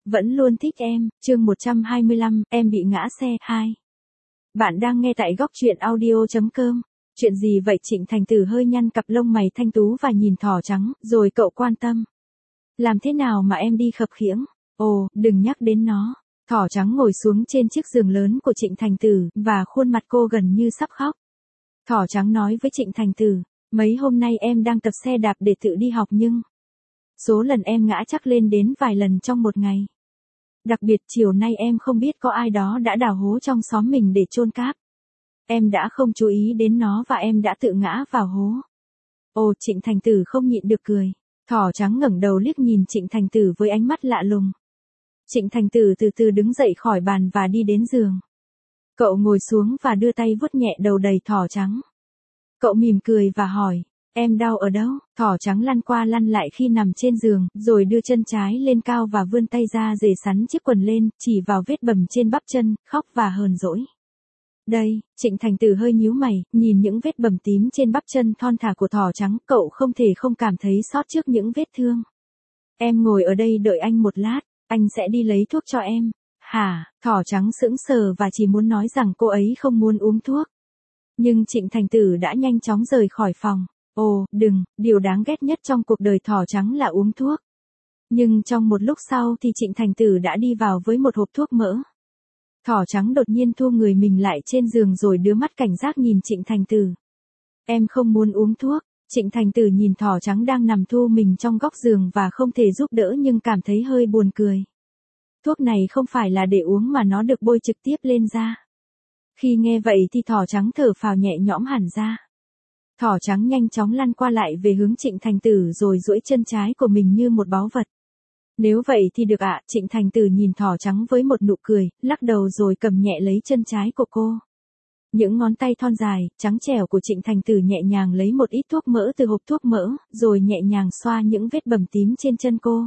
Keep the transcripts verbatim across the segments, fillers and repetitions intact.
Vẫn luôn thích em, chương một trăm hai mươi lăm, em bị ngã xe, hai. Bạn đang nghe tại góc truyện audio chấm com. Chuyện gì vậy? Trịnh Thành Tử hơi nhăn cặp lông mày thanh tú và nhìn thỏ trắng, rồi cậu quan tâm. Làm thế nào mà em đi khập khiễng? Ồ, đừng nhắc đến nó. Thỏ trắng ngồi xuống trên chiếc giường lớn của Trịnh Thành Tử, và khuôn mặt cô gần như sắp khóc. Thỏ trắng nói với Trịnh Thành Tử, mấy hôm nay em đang tập xe đạp để tự đi học nhưng... số lần em ngã chắc lên đến vài lần trong một ngày. Đặc biệt chiều nay em không biết có ai đó đã đào hố trong xóm mình để chôn cáp. Em đã không chú ý đến nó và em đã tự ngã vào hố. Ồ, Trịnh Thành Tử không nhịn được cười. Thỏ trắng ngẩng đầu liếc nhìn Trịnh Thành Tử với ánh mắt lạ lùng. Trịnh Thành Tử từ từ đứng dậy khỏi bàn và đi đến giường. Cậu ngồi xuống và đưa tay vuốt nhẹ đầu đầy thỏ trắng. Cậu mỉm cười và hỏi, em đau ở đâu? Thỏ trắng lăn qua lăn lại khi nằm trên giường, rồi đưa chân trái lên cao và vươn tay ra rể sắn chiếc quần lên, chỉ vào vết bầm trên bắp chân, khóc và hờn dỗi. Đây, Trịnh Thành Tử hơi nhíu mày, nhìn những vết bầm tím trên bắp chân thon thả của thỏ trắng, cậu không thể không cảm thấy xót trước những vết thương. Em ngồi ở đây đợi anh một lát, anh sẽ đi lấy thuốc cho em. Hả? Thỏ trắng sững sờ và chỉ muốn nói rằng cô ấy không muốn uống thuốc. Nhưng Trịnh Thành Tử đã nhanh chóng rời khỏi phòng. Ồ, đừng, điều đáng ghét nhất trong cuộc đời thỏ trắng là uống thuốc. Nhưng trong một lúc sau thì Trịnh Thành Tử đã đi vào với một hộp thuốc mỡ. Thỏ trắng đột nhiên thu người mình lại trên giường rồi đưa mắt cảnh giác nhìn Trịnh Thành Tử. Em không muốn uống thuốc. Trịnh Thành Tử nhìn thỏ trắng đang nằm thu mình trong góc giường và không thể giúp đỡ nhưng cảm thấy hơi buồn cười. Thuốc này không phải là để uống mà nó được bôi trực tiếp lên da. Khi nghe vậy thì thỏ trắng thở phào nhẹ nhõm hẳn ra. Thỏ trắng nhanh chóng lăn qua lại về hướng Trịnh Thành Tử rồi duỗi chân trái của mình như một báu vật. Nếu vậy thì được ạ, Trịnh Thành Tử nhìn thỏ trắng với một nụ cười, lắc đầu rồi cầm nhẹ lấy chân trái của cô. Những ngón tay thon dài, trắng trẻo của Trịnh Thành Tử nhẹ nhàng lấy một ít thuốc mỡ từ hộp thuốc mỡ, rồi nhẹ nhàng xoa những vết bầm tím trên chân cô.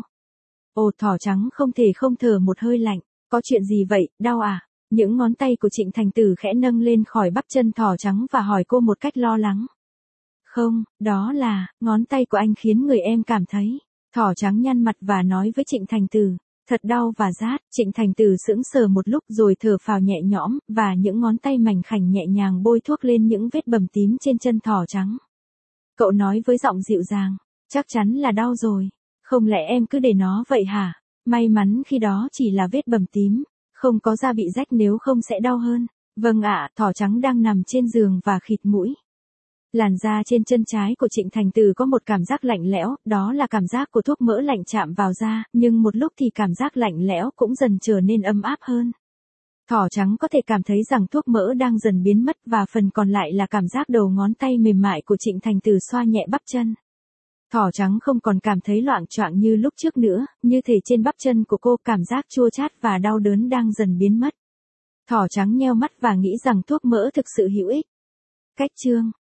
Ồ, thỏ trắng không thể không thở một hơi lạnh, có chuyện gì vậy, đau à? Những ngón tay của Trịnh Thành Tử khẽ nâng lên khỏi bắp chân thỏ trắng và hỏi cô một cách lo lắng. Không, đó là, ngón tay của anh khiến người em cảm thấy. Thỏ trắng nhăn mặt và nói với Trịnh Thành Tử, thật đau và rát. Trịnh Thành Tử sững sờ một lúc rồi thở phào nhẹ nhõm, và những ngón tay mảnh khảnh nhẹ nhàng bôi thuốc lên những vết bầm tím trên chân thỏ trắng. Cậu nói với giọng dịu dàng, chắc chắn là đau rồi. Không lẽ em cứ để nó vậy hả? May mắn khi đó chỉ là vết bầm tím, không có da bị rách, nếu không sẽ đau hơn. Vâng ạ, thỏ trắng đang nằm trên giường và khịt mũi. Làn da trên chân trái của Trịnh Thành Tử có một cảm giác lạnh lẽo, đó là cảm giác của thuốc mỡ lạnh chạm vào da, nhưng một lúc thì cảm giác lạnh lẽo cũng dần trở nên ấm áp hơn. Thỏ trắng có thể cảm thấy rằng thuốc mỡ đang dần biến mất và phần còn lại là cảm giác đầu ngón tay mềm mại của Trịnh Thành Tử xoa nhẹ bắp chân. Thỏ trắng không còn cảm thấy loạng choạng như lúc trước nữa, như thể trên bắp chân của cô cảm giác chua chát và đau đớn đang dần biến mất. Thỏ trắng nheo mắt và nghĩ rằng thuốc mỡ thực sự hữu ích. Cách chương